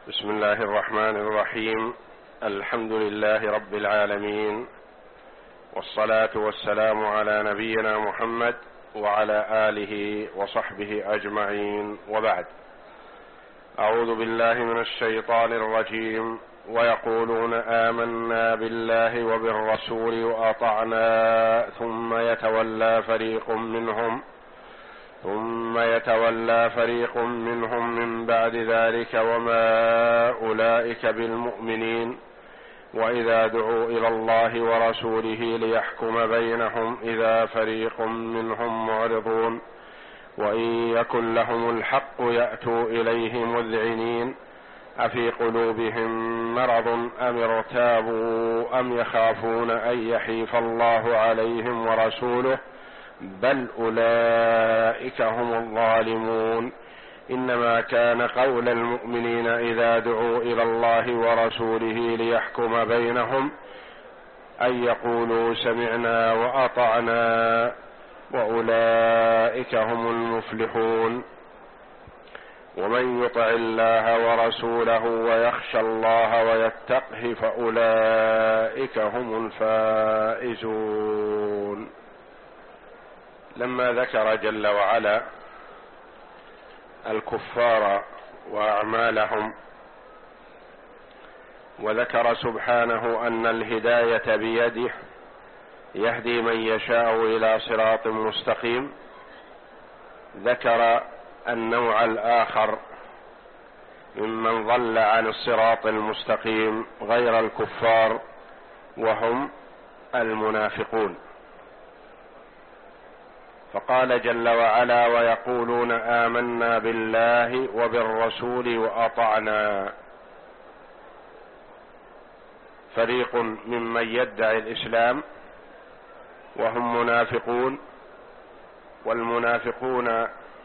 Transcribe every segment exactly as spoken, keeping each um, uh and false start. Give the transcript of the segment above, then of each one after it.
بسم الله الرحمن الرحيم. الحمد لله رب العالمين، والصلاة والسلام على نبينا محمد وعلى آله وصحبه أجمعين، وبعد. أعوذ بالله من الشيطان الرجيم. ويقولون آمنا بالله وبالرسول وأطعنا ثم يتولى فريق منهم ثم يتولى فريق منهم من بعد ذلك وما أولئك بالمؤمنين وإذا دعوا إلى الله ورسوله ليحكم بينهم إذا فريق منهم معرضون وإن يكن لهم الحق يأتوا إليه مذعنين أفي قلوبهم مرض أم ارتابوا أم يخافون أن يحيف الله عليهم ورسوله بل أولئك هم الظالمون. إنما كان قول المؤمنين إذا دعوا إلى الله ورسوله ليحكم بينهم أن يقولوا سمعنا وأطعنا وأولئك هم المفلحون. ومن يطع الله ورسوله ويخشى الله ويتقه فأولئك هم الفائزون. لما ذكر جل وعلا الكفار وأعمالهم، وذكر سبحانه أن الهداية بيده يهدي من يشاء إلى صراط مستقيم، ذكر النوع الآخر ممن ضل عن الصراط المستقيم غير الكفار، وهم المنافقون. فقال جل وعلا ويقولون آمنا بالله وبالرسول وأطعنا. فريق ممن يدعي الإسلام وهم منافقون، والمنافقون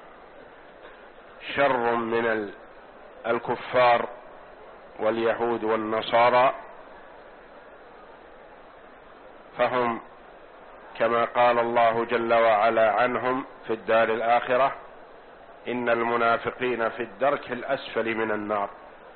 شر من الكفار واليهود والنصارى، فهم كما قال الله جل وعلا عنهم في الدار الآخرة إن المنافقين في الدرك الأسفل من النار،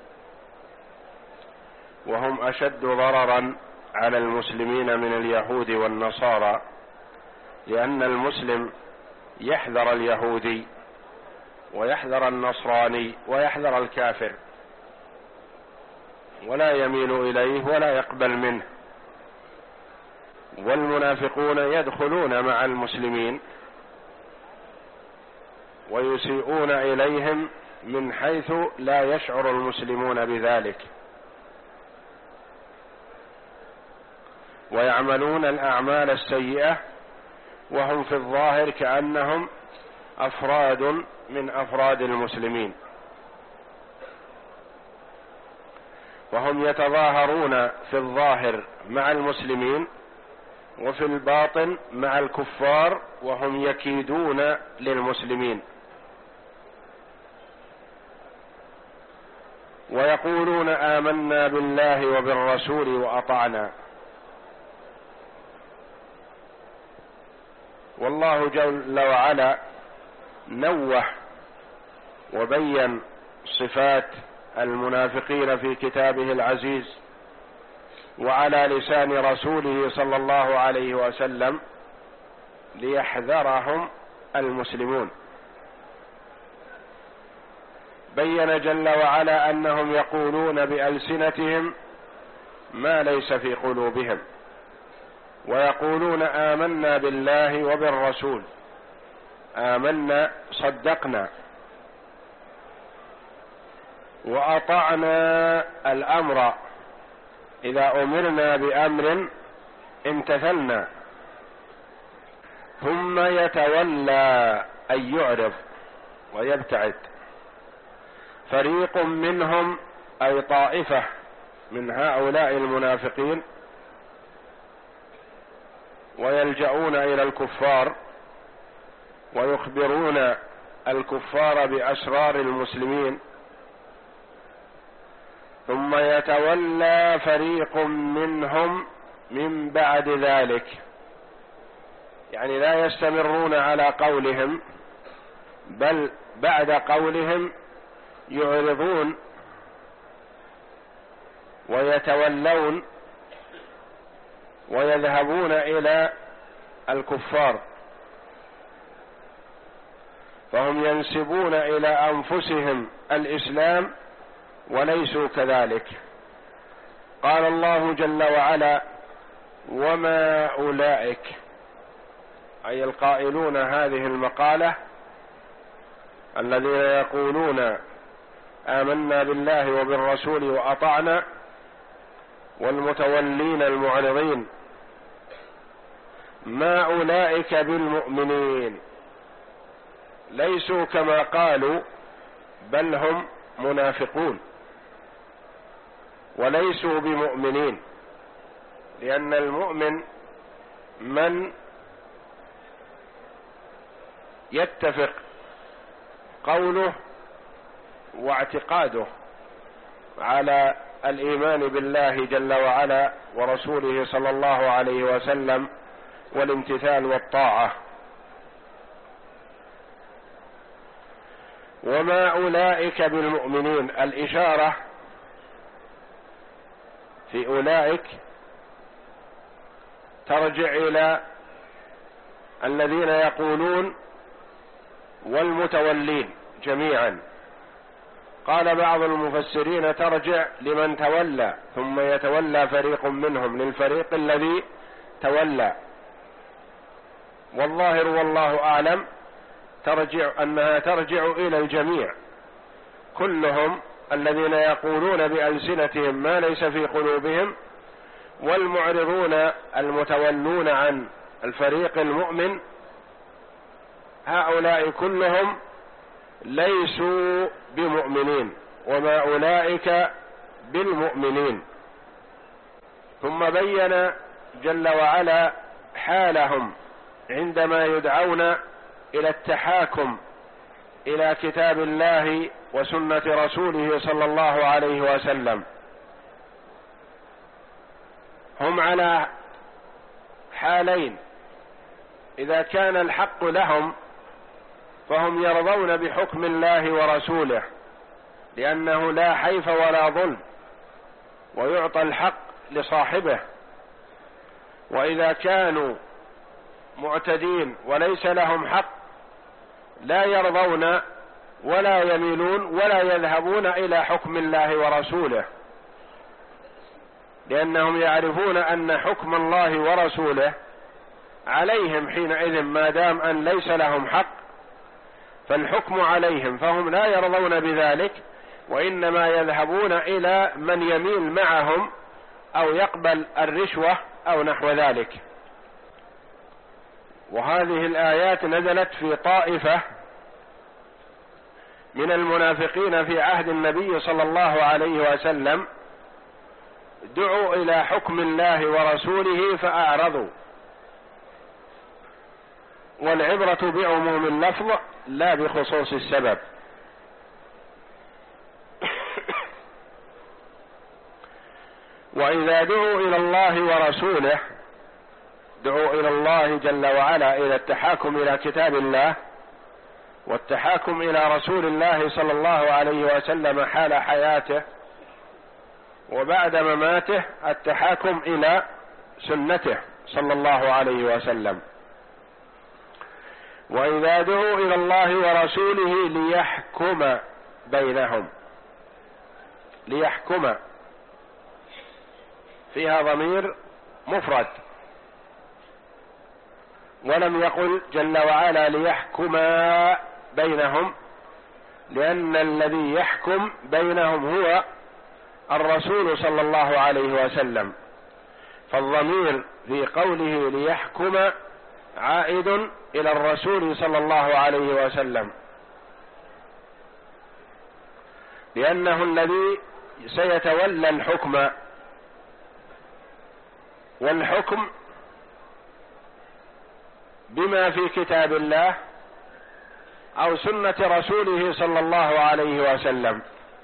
وهم أشد ضررا على المسلمين من اليهود والنصارى، لأن المسلم يحذر اليهودي ويحذر النصراني ويحذر الكافر، ولا يميل إليه ولا يقبل منه. والمنافقون يدخلون مع المسلمين ويسيئون إليهم من حيث لا يشعر المسلمون بذلك، ويعملون الأعمال السيئة وهم في الظاهر كأنهم أفراد من أفراد المسلمين، وهم يتظاهرون في الظاهر مع المسلمين وفي الباطن مع الكفار، وهم يكيدون للمسلمين. ويقولون آمنا بالله وبالرسول وأطعنا. والله جل وعلا نوه وبين صفات المنافقين في كتابه العزيز وعلى لسان رسوله صلى الله عليه وسلم ليحذرهم المسلمون. بين جل وعلا أنهم يقولون بألسنتهم ما ليس في قلوبهم، ويقولون آمنا بالله وبالرسول. آمنا صدقنا، وأطعنا الأمر، إذا أمرنا بأمر امتثلنا. ثم يتولى أن يعرض ويبتعد فريق منهم، أي طائفة من هؤلاء المنافقين، ويلجؤون إلى الكفار ويخبرون الكفار بأسرار المسلمين. ثم يتولى فريق منهم من بعد ذلك، يعني لا يستمرون على قولهم، بل بعد قولهم يعرضون ويتولون ويذهبون إلى الكفار، فهم ينسبون إلى أنفسهم الإسلام وليسوا كذلك. قال الله جل وعلا: وما أولئك، أي القائلون هذه المقالة الذين يقولون آمنا بالله وبالرسول وأطعنا، والمتولين المعرضين، ما أولئك بالمؤمنين، ليسوا كما قالوا، بل هم منافقون وليسوا بمؤمنين. لأن المؤمن من يتفق قوله واعتقاده على الإيمان بالله جل وعلا ورسوله صلى الله عليه وسلم والامتثال والطاعة. وما أولئك بالمؤمنين، الإشارة في أولئك ترجع إلى الذين يقولون والمتولين جميعا. قال بعض المفسرين ترجع لمن تولى، ثم يتولى فريق منهم للفريق الذي تولى، والظاهر والله أعلم ترجع أنها ترجع إلى الجميع كلهم، الذين يقولون بألسنتهم ما ليس في قلوبهم، والمعرضون المتولون عن الفريق المؤمن، هؤلاء كلهم ليسوا بمؤمنين، وما أولئك بالمؤمنين. ثم بين جل وعلا حالهم عندما يدعون إلى التحاكم إلى كتاب الله وسنة رسوله صلى الله عليه وسلم. هم على حالين: إذا كان الحق لهم فهم يرضون بحكم الله ورسوله، لأنه لا حيف ولا ظلم، ويعطى الحق لصاحبه. وإذا كانوا معتدين وليس لهم حق لا يرضون ولا يميلون ولا يذهبون إلى حكم الله ورسوله، لأنهم يعرفون أن حكم الله ورسوله عليهم حينئذ، ما دام أن ليس لهم حق فالحكم عليهم، فهم لا يرضون بذلك، وإنما يذهبون إلى من يميل معهم أو يقبل الرشوة أو نحو ذلك. وهذه الآيات نزلت في طائفة من المنافقين في عهد النبي صلى الله عليه وسلم، دعوا إلى حكم الله ورسوله فأعرضوا. والعبرة بعموم اللفظ لا بخصوص السبب. وإذا دعوا إلى الله ورسوله، دعوا إلى الله جل وعلا إلى التحاكم إلى كتاب الله والتحاكم إلى رسول الله صلى الله عليه وسلم حال حياته، وبعد مماته التحاكم إلى سنته صلى الله عليه وسلم. وإذا دعوا إلى الله ورسوله ليحكم بينهم، ليحكم فيها ضمير مفرد، ولم يقل جل وعلا ليحكم بينهم، لأن الذي يحكم بينهم هو الرسول صلى الله عليه وسلم، فالضمير في قوله ليحكم عائد إلى الرسول صلى الله عليه وسلم، لأنه الذي سيتولى الحكم، والحكم بما في كتاب الله أو سنة رسوله صلى الله عليه وسلم.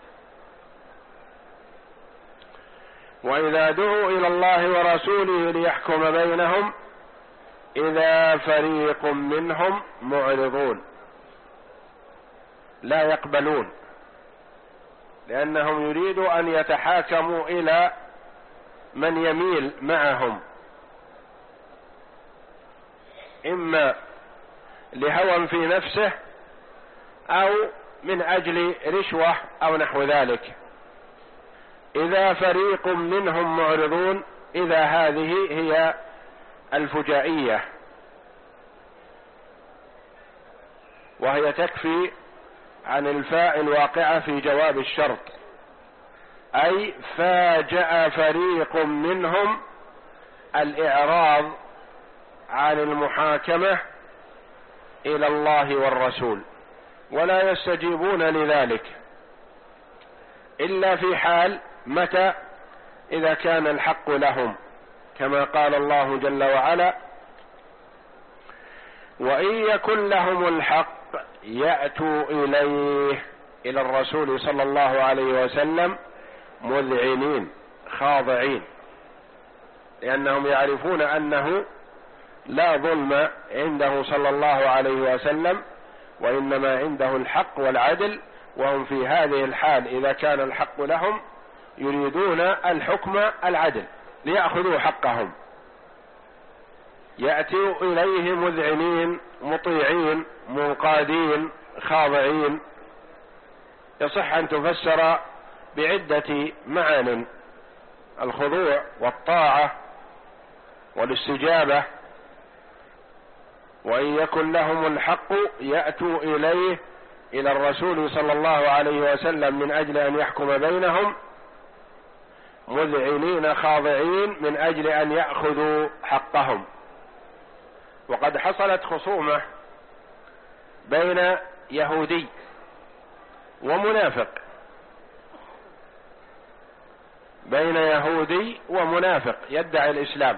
وإذا دعوا إلى الله ورسوله ليحكم بينهم إذا فريق منهم معرضون، لا يقبلون، لأنهم يريدوا أن يتحاكموا إلى من يميل معهم، إما لهوى في نفسه أو من أجل رشوة أو نحو ذلك. إذا فريق منهم معرضون، إذا هذه هي الفجائية، وهي تكفي عن الفاء الواقعة في جواب الشرط، أي فاجأ فريق منهم الإعراض عن المحاكمة إلى الله والرسول، ولا يستجيبون لذلك إلا في حال متى؟ إذا كان الحق لهم، كما قال الله جل وعلا: وإن يكن لهم الحق يأتوا إليه، إلى الرسول صلى الله عليه وسلم، مذعنين خاضعين، لأنهم يعرفون أنه لا ظلم عنده صلى الله عليه وسلم، وإنما عنده الحق والعدل، وهم في هذه الحال إذا كان الحق لهم يريدون الحكم العدل ليأخذوا حقهم. يأتوا إليه مذعنين مطيعين منقادين خاضعين. يصح أن تفسر بعدة معان: الخضوع والطاعة والاستجابة. وإن يكن لهم الحق يأتوا إليه، إلى الرسول صلى الله عليه وسلم، من أجل أن يحكم بينهم، مذعنين خاضعين، من أجل أن يأخذوا حقهم. وقد حصلت خصومة بين يهودي ومنافق، بين يهودي ومنافق يدعي الإسلام.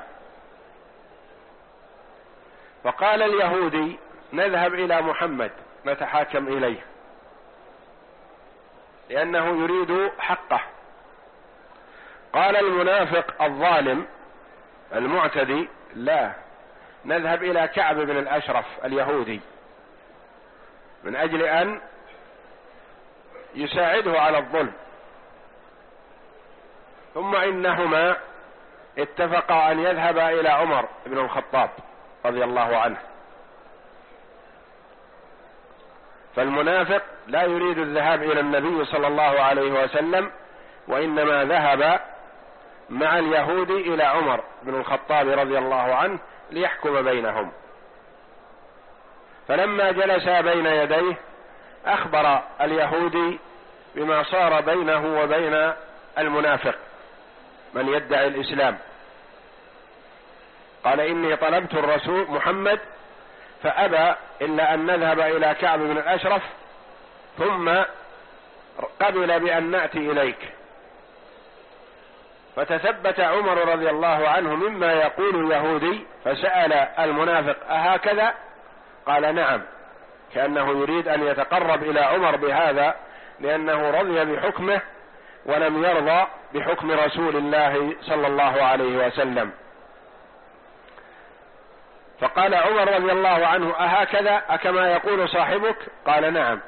فقال اليهودي: نذهب إلى محمد نتحاكم إليه، لأنه يريد حقه. قال المنافق الظالم المعتدي: لا، نذهب إلى كعب بن الأشرف اليهودي من أجل أن يساعده على الظلم. ثم إنهما اتفقا أن يذهبا إلى عمر بن الخطاب رضي الله عنه. فالمنافق لا يريد الذهاب إلى النبي صلى الله عليه وسلم، وإنما ذهب مع اليهودي إلى عمر بن الخطاب رضي الله عنه ليحكم بينهم. فلما جلس بين يديه أخبر اليهودي بما صار بينه وبين المنافق من يدعي الإسلام. قال: إني طلبت الرسول محمد فأبى إلا أن نذهب إلى كعب بن الأشرف، ثم قبل بأن نأتي إليك. فتثبت عمر رضي الله عنه مما يقول اليهودي، فسأل المنافق: أهكذا؟ قال: نعم، كأنه يريد أن يتقرب إلى عمر بهذا، لأنه رضي بحكمه ولم يرضى بحكم رسول الله صلى الله عليه وسلم. فقال عمر رضي الله عنه: أهكذا أكما يقول صاحبك؟ قال: نعم.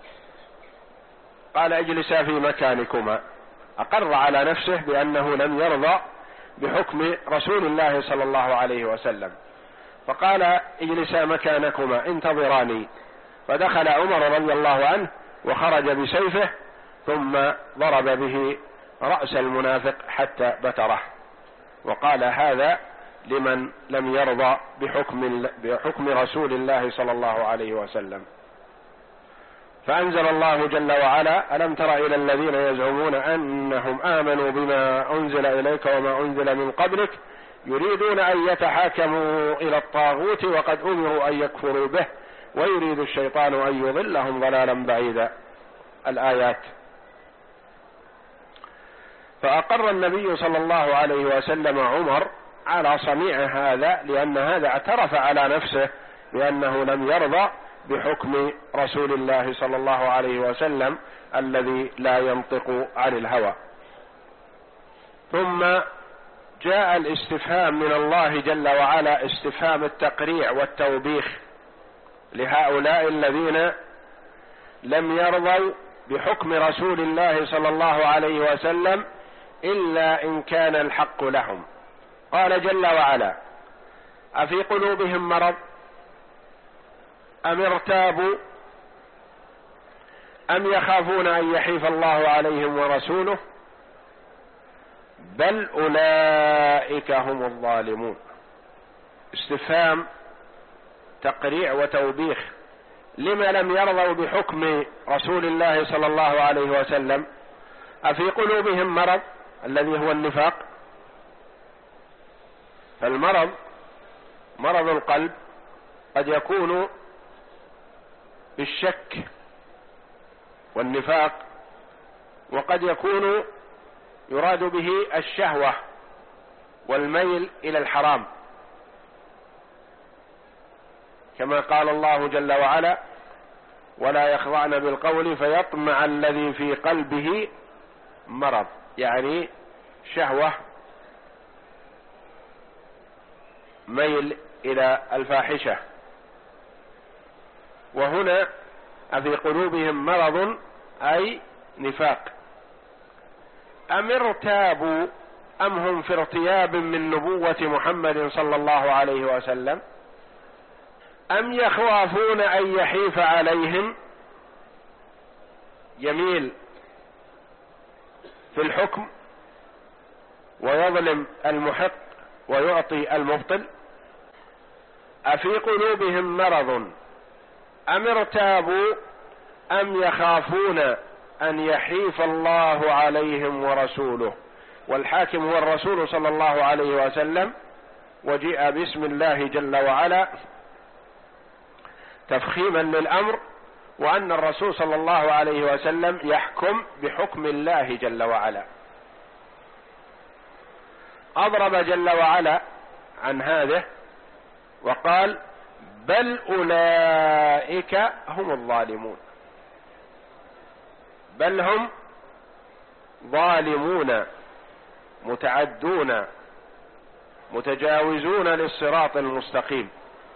قال: اجلسا في مكانكما. أقر على نفسه بأنه لم يرضى بحكم رسول الله صلى الله عليه وسلم. فقال: اجلسا مكانكما انتظراني. فدخل عمر رضي الله عنه وخرج بسيفه، ثم ضرب به رأس المنافق حتى بتره، وقال: هذا لمن لم يرضى بحكم, بحكم رسول الله صلى الله عليه وسلم. فأنزل الله جل وعلا: ألم تر إلى الذين يزعمون أنهم آمنوا بما أنزل إليك وما أنزل من قبلك يريدون أن يتحاكموا إلى الطاغوت وقد أمروا أن يكفروا به ويريد الشيطان أن يضلهم ضلالا بعيدا. الآيات. فأقر النبي صلى الله عليه وسلم عمر على صنيع هذا، لأن هذا اعترف على نفسه بأنه لم يرضى بحكم رسول الله صلى الله عليه وسلم الذي لا ينطق عن الهوى. ثم جاء الاستفهام من الله جل وعلا، استفهام التقريع والتوبيخ لهؤلاء الذين لم يرضوا بحكم رسول الله صلى الله عليه وسلم إلا إن كان الحق لهم. قال جل وعلا: أفي قلوبهم مرض أم ارتابوا أم يخافون أن يحيف الله عليهم ورسوله بل أولئك هم الظالمون. استفهام تقريع وتوبيخ. لما لم يرضوا بحكم رسول الله صلى الله عليه وسلم؟ أفي قلوبهم مرض الذي هو النفاق. فالمرض مرض القلب قد يكون بالشك والنفاق، وقد يكون يراد به الشهوة والميل إلى الحرام، كما قال الله جل وعلا: ولا يخضعن بالقول فيطمع الذي في قلبه مرض، يعني شهوة ميل إلى الفاحشة. وهنا أفي قلوبهم مرض أي نفاق. أم ارتابوا أم هم في ارتياب من نبوة محمد صلى الله عليه وسلم أم يخافون أن يحيف عليهم، يميل في الحكم ويظلم المحق ويعطي المبطل. أفي قلوبهم مرض أم ارتابوا أم يخافون أن يحيف الله عليهم ورسوله. والحاكم هو الرسول صلى الله عليه وسلم، وجيء باسم الله جل وعلا تفخيما للأمر، وأن الرسول صلى الله عليه وسلم يحكم بحكم الله جل وعلا. أضرب جل وعلا عن هذا وقال: بل أولئك هم الظالمون. بل هم ظالمون متعدون متجاوزون للصراط المستقيم.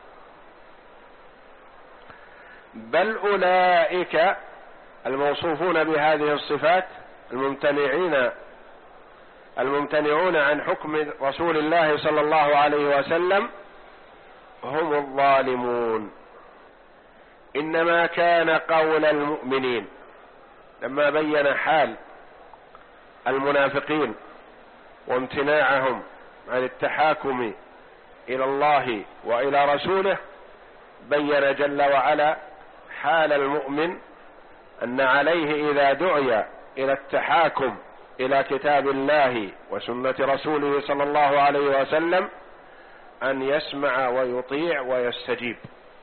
بل أولئك الموصوفون بهذه الصفات الممتنعين الممتنعون عن حكم رسول الله صلى الله عليه وسلم هم الظالمون. إنما كان قول المؤمنين، لما بين حال المنافقين وامتناعهم عن التحاكم إلى الله وإلى رسوله، بين جل وعلا حال المؤمن أن عليه إذا دعي إلى التحاكم إلى كتاب الله وسنة رسوله صلى الله عليه وسلم أن يسمع ويطيع ويستجيب.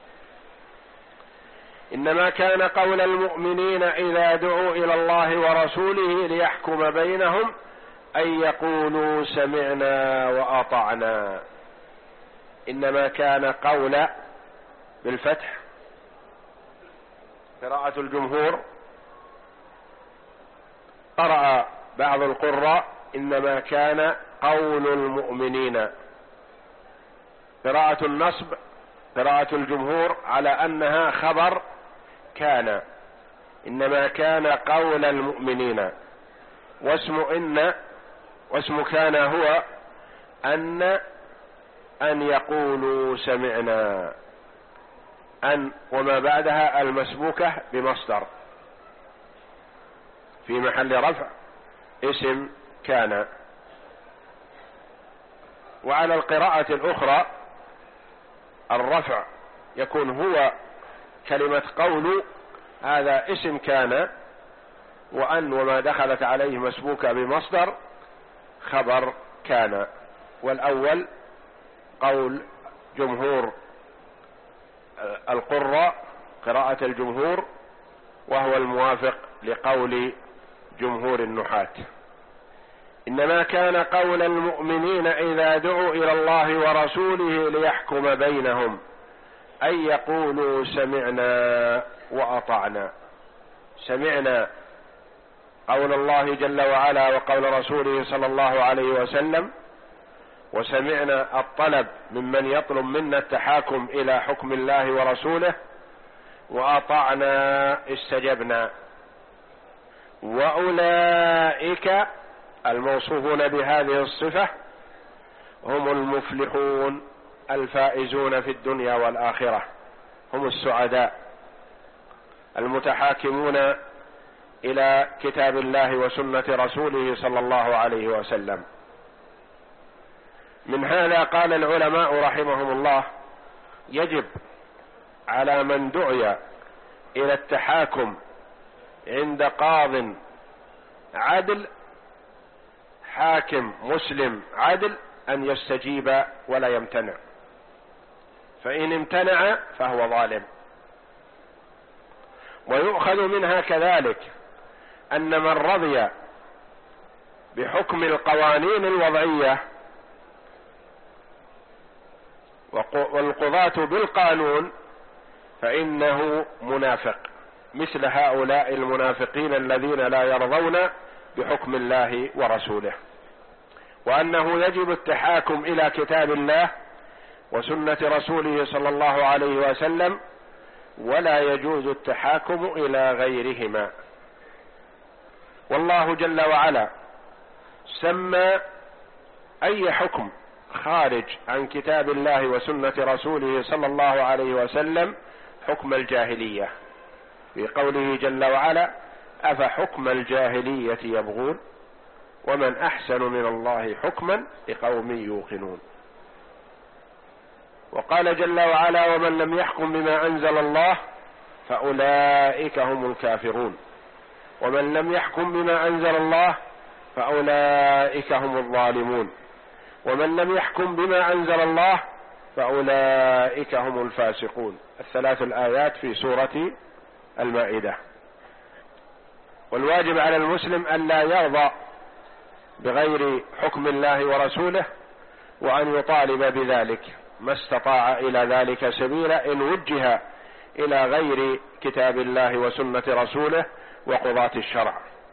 إنما كان قول المؤمنين إذا دعوا إلى الله ورسوله ليحكم بينهم أن يقولوا سمعنا وأطعنا. إنما كان قول بالفتح، قراءة الجمهور. قرأ بعض القراء إنما كان قول المؤمنين. قراءة النصب قراءة الجمهور على أنها خبر كان، إنما كان قول المؤمنين. واسم إن واسم كان هو أن أن يقولوا سمعنا، أن وما بعدها المسبوكة بمصدر في محل رفع اسم كان. وعلى القراءة الأخرى الرفع يكون هو كلمة قول، هذا اسم كان، وأن وما دخلت عليه مسبوكة بمصدر خبر كان. والأول قول جمهور القراء، قراءة الجمهور، وهو الموافق لقول جمهور النحاة. إنما كان قول المؤمنين إذا دعوا إلى الله ورسوله ليحكم بينهم أن يقولوا سمعنا وأطعنا. سمعنا قول الله جل وعلا وقول رسوله صلى الله عليه وسلم، وسمعنا الطلب ممن يطلب منا التحاكم إلى حكم الله ورسوله، وأطعنا استجبنا. وأولئك الموصوفون بهذه الصفة هم المفلحون الفائزون في الدنيا والآخرة، هم السعداء المتحاكمون إلى كتاب الله وسنة رسوله صلى الله عليه وسلم. من هذا قال العلماء رحمهم الله: يجب على من دعي إلى التحاكم عند قاض عدل، حاكم مسلم عدل، أن يستجيب ولا يمتنع، فإن امتنع فهو ظالم. ويؤخذ منها كذلك أن من رضي بحكم القوانين الوضعية والقضاة بالقانون فإنه منافق، مثل هؤلاء المنافقين الذين لا يرضون بحكم الله ورسوله، وأنه يجب التحاكم إلى كتاب الله وسنة رسوله صلى الله عليه وسلم، ولا يجوز التحاكم إلى غيرهما. والله جل وعلا سمى أي حكم خارج عن كتاب الله وسنة رسوله صلى الله عليه وسلم حكم الجاهلية، في قوله جل وعلا: أفحكم الجاهلية يبغون ومن أحسن من الله حكما لقوم يوقنون. وقال جل وعلا: ومن لم يحكم بما أنزل الله فأولئك هم الكافرون، ومن لم يحكم بما أنزل الله فأولئك هم الظالمون، ومن لم يحكم بما أنزل الله فأولئك هم الفاسقون. الثلاث الآيات في سورة المائدة. والواجب على المسلم أن لا يرضى بغير حكم الله ورسوله، وأن يطالب بذلك ما استطاع إلى ذلك سبيلا إن وجه إلى غير كتاب الله وسنة رسوله وقضاة الشرع.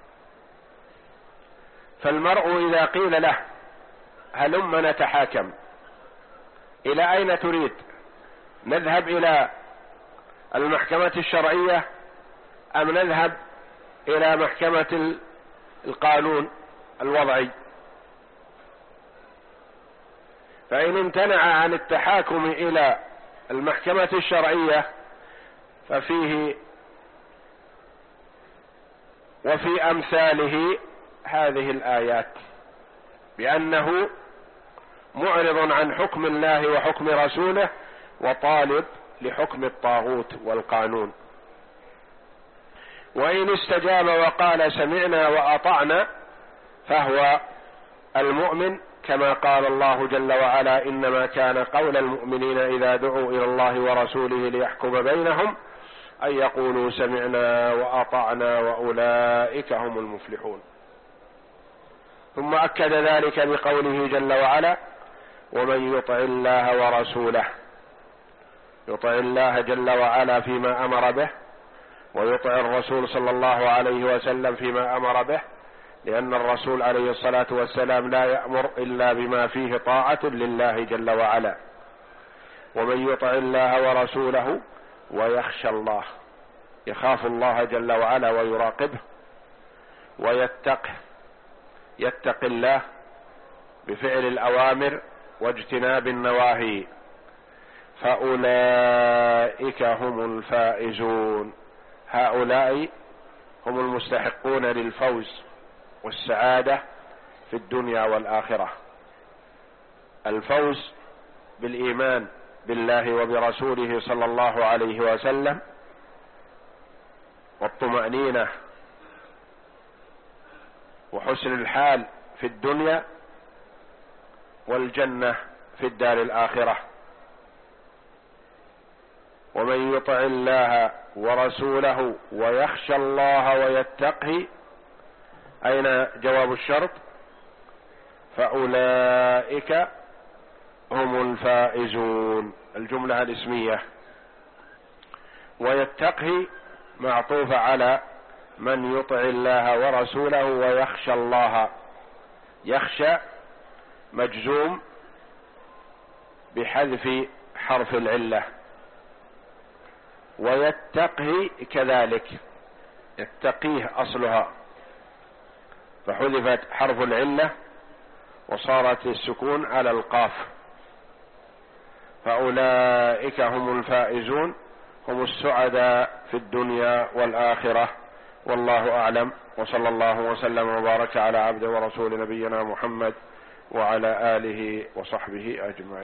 فالمرء إذا قيل له: هلم نتحاكم، إلى أين تريد؟ نذهب إلى المحكمة الشرعية أم نذهب إلى محكمة القانون الوضعي؟ فإن امتنع عن التحاكم إلى المحكمة الشرعية ففيه وفي أمثاله هذه الآيات، بأنه معرض عن حكم الله وحكم رسوله وطالب لحكم الطاغوت والقانون. وإن استجاب وقال سمعنا وأطعنا فهو المؤمن، كما قال الله جل وعلا: إنما كان قول المؤمنين إذا دعوا إلى الله ورسوله ليحكم بينهم أن يقولوا سمعنا وأطعنا وأولئك هم المفلحون. ثم أكد ذلك بقوله جل وعلا: ومن يطع الله ورسوله، يطع الله جل وعلا فيما أمر به، ويطع الرسول صلى الله عليه وسلم فيما أمر به، لأن الرسول عليه الصلاة والسلام لا يأمر إلا بما فيه طاعة لله جل وعلا. ومن يطع الله ورسوله ويخشى الله، يخاف الله جل وعلا ويراقبه ويتقه، يتقي الله بفعل الأوامر واجتناب النواهي، فأولئك هم الفائزون. هؤلاء هم المستحقون للفوز والسعادة في الدنيا والآخرة. الفوز بالإيمان بالله وبرسوله صلى الله عليه وسلم، والطمأنينة وحسن الحال في الدنيا، والجنة في الدار الآخرة. ومن يطع الله ورسوله ويخشى الله ويتقه، أين جواب الشرط؟ فأولئك هم الفائزون، الجملة الاسمية. ويتقه معطوفة على من يطع الله ورسوله ويخشى الله. يخشى مجزوم بحذف حرف العلة، ويتقه كذلك، يتقيه أصلها فحذفت حرف العلة وصارت السكون على القاف، فأولئك هم الفائزون، هم السعداء في الدنيا والآخرة. والله أعلم، وصلى الله وسلم وبارك على عبده ورسول نبينا محمد وعلى آله وصحبه أجمعين.